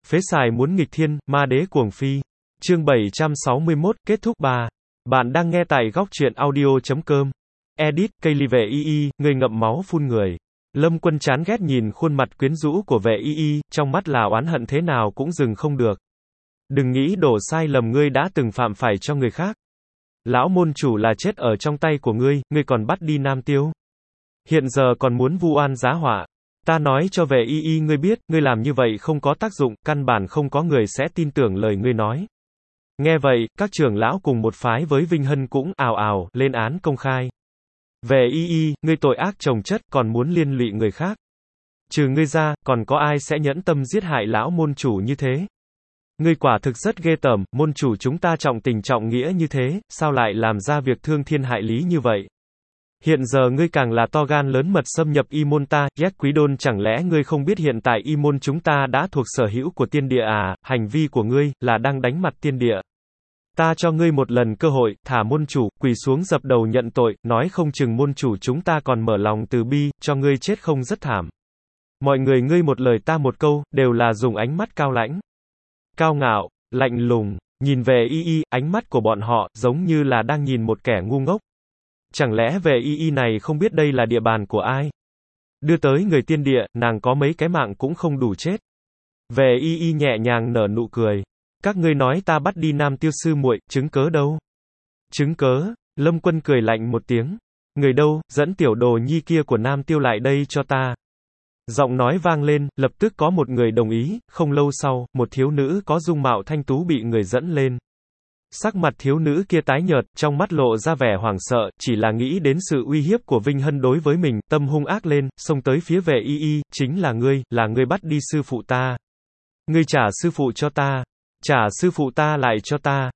Phế xài muốn nghịch thiên, ma đế cuồng phi. Chương 761, kết thúc 3. Bạn đang nghe tại góc truyện audio.com. Edit, cây ly vệ y, người ngậm máu phun người. Lâm Quân chán ghét nhìn khuôn mặt quyến rũ của vệ y, trong mắt là oán hận thế nào cũng dừng không được. Đừng nghĩ đổ sai lầm ngươi đã từng phạm phải cho người khác. Lão môn chủ là chết ở trong tay của ngươi còn bắt đi Nam Tiêu. Hiện giờ còn muốn vu oan giá họa. Ta nói cho vệ y ngươi biết, ngươi làm như vậy không có tác dụng, căn bản không có người sẽ tin tưởng lời ngươi nói. Nghe vậy, các trưởng lão cùng một phái với Vinh Hân cũng ào ào lên án công khai. Vệ y, ngươi tội ác chồng chất, còn muốn liên lụy người khác. Trừ ngươi ra, còn có ai sẽ nhẫn tâm giết hại lão môn chủ như thế? Ngươi quả thực rất ghê tởm, môn chủ chúng ta trọng tình trọng nghĩa như thế, sao lại làm ra việc thương thiên hại lý như vậy? Hiện giờ ngươi càng là to gan lớn mật xâm nhập y môn ta, Yak Quý Đôn, chẳng lẽ ngươi không biết hiện tại y môn chúng ta đã thuộc sở hữu của tiên địa à? Hành vi của ngươi là đang đánh mặt tiên địa. Ta cho ngươi một lần cơ hội, thả môn chủ, quỳ xuống dập đầu nhận tội, nói không chừng môn chủ chúng ta còn mở lòng từ bi, cho ngươi chết không rất thảm. Mọi người ngươi một lời ta một câu, đều là dùng ánh mắt cao lãnh, cao ngạo, lạnh lùng, nhìn về y, ánh mắt của bọn họ, giống như là đang nhìn một kẻ ngu ngốc. Chẳng lẽ về y này không biết đây là địa bàn của ai? Đưa tới người tiên địa, nàng có mấy cái mạng cũng không đủ chết. Về y nhẹ nhàng nở nụ cười. Các ngươi nói ta bắt đi Nam Tiêu sư muội, chứng cớ đâu? Chứng cớ? Lâm Quân cười lạnh một tiếng. Người đâu, dẫn tiểu đồ nhi kia của Nam Tiêu lại đây cho ta. Giọng nói vang lên, lập tức có một người đồng ý, không lâu sau, một thiếu nữ có dung mạo thanh tú bị người dẫn lên. Sắc mặt thiếu nữ kia tái nhợt, trong mắt lộ ra vẻ hoảng sợ, chỉ là nghĩ đến sự uy hiếp của Vinh Hân đối với mình, tâm hung ác lên, xông tới phía vệ y, chính là ngươi bắt đi sư phụ ta. Ngươi trả sư phụ cho ta. Trả sư phụ ta lại cho ta.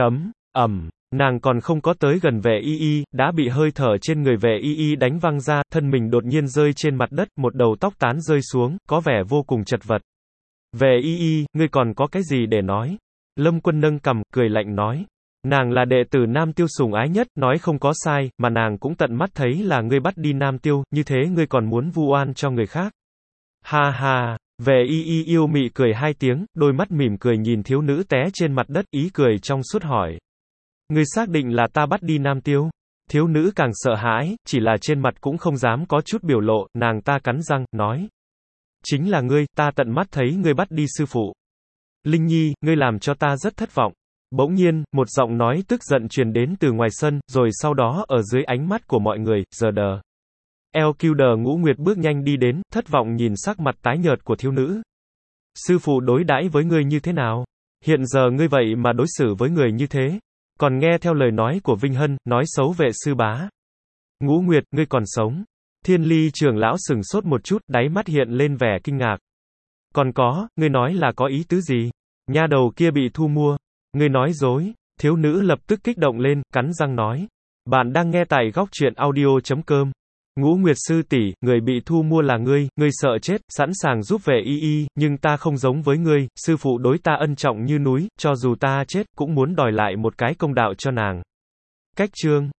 Nàng còn không có tới gần vệ y, đã bị hơi thở trên người vệ y đánh văng ra, thân mình đột nhiên rơi trên mặt đất, một đầu tóc tán rơi xuống, có vẻ vô cùng chật vật. Vệ y, ngươi còn có cái gì để nói? Lâm Quân nâng cằm, cười lạnh nói. Nàng là đệ tử Nam Tiêu sủng ái nhất, nói không có sai, mà nàng cũng tận mắt thấy là ngươi bắt đi Nam Tiêu, như thế ngươi còn muốn vu oan cho người khác. Ha ha, về y yêu mị cười hai tiếng, đôi mắt mỉm cười nhìn thiếu nữ té trên mặt đất, ý cười trong suốt hỏi. Ngươi xác định là ta bắt đi Nam Tiêu? Thiếu nữ càng sợ hãi, chỉ là trên mặt cũng không dám có chút biểu lộ, nàng ta cắn răng, nói. Chính là ngươi, ta tận mắt thấy ngươi bắt đi sư phụ. Linh Nhi, ngươi làm cho ta rất thất vọng. Bỗng nhiên, một giọng nói tức giận truyền đến từ ngoài sân, rồi sau đó ở dưới ánh mắt của mọi người, giờ đờ. Elkilder Ngũ Nguyệt bước nhanh đi đến, thất vọng nhìn sắc mặt tái nhợt của thiếu nữ. Sư phụ đối đãi với ngươi như thế nào? Hiện giờ ngươi vậy mà đối xử với người như thế? Còn nghe theo lời nói của Vinh Hân, nói xấu vệ sư bá. Ngũ Nguyệt, ngươi còn sống. Thiên Ly trưởng lão sừng sốt một chút, đáy mắt hiện lên vẻ kinh ngạc. Còn có, ngươi nói là có ý tứ gì? Nha đầu kia bị thu mua. Ngươi nói dối. Thiếu nữ lập tức kích động lên, cắn răng nói. Bạn đang nghe tại góc truyện audio.com. Ngũ Nguyệt sư tỷ, người bị thu mua là ngươi sợ chết, sẵn sàng giúp về y, nhưng ta không giống với ngươi, sư phụ đối ta ân trọng như núi, cho dù ta chết, cũng muốn đòi lại một cái công đạo cho nàng. Cách chương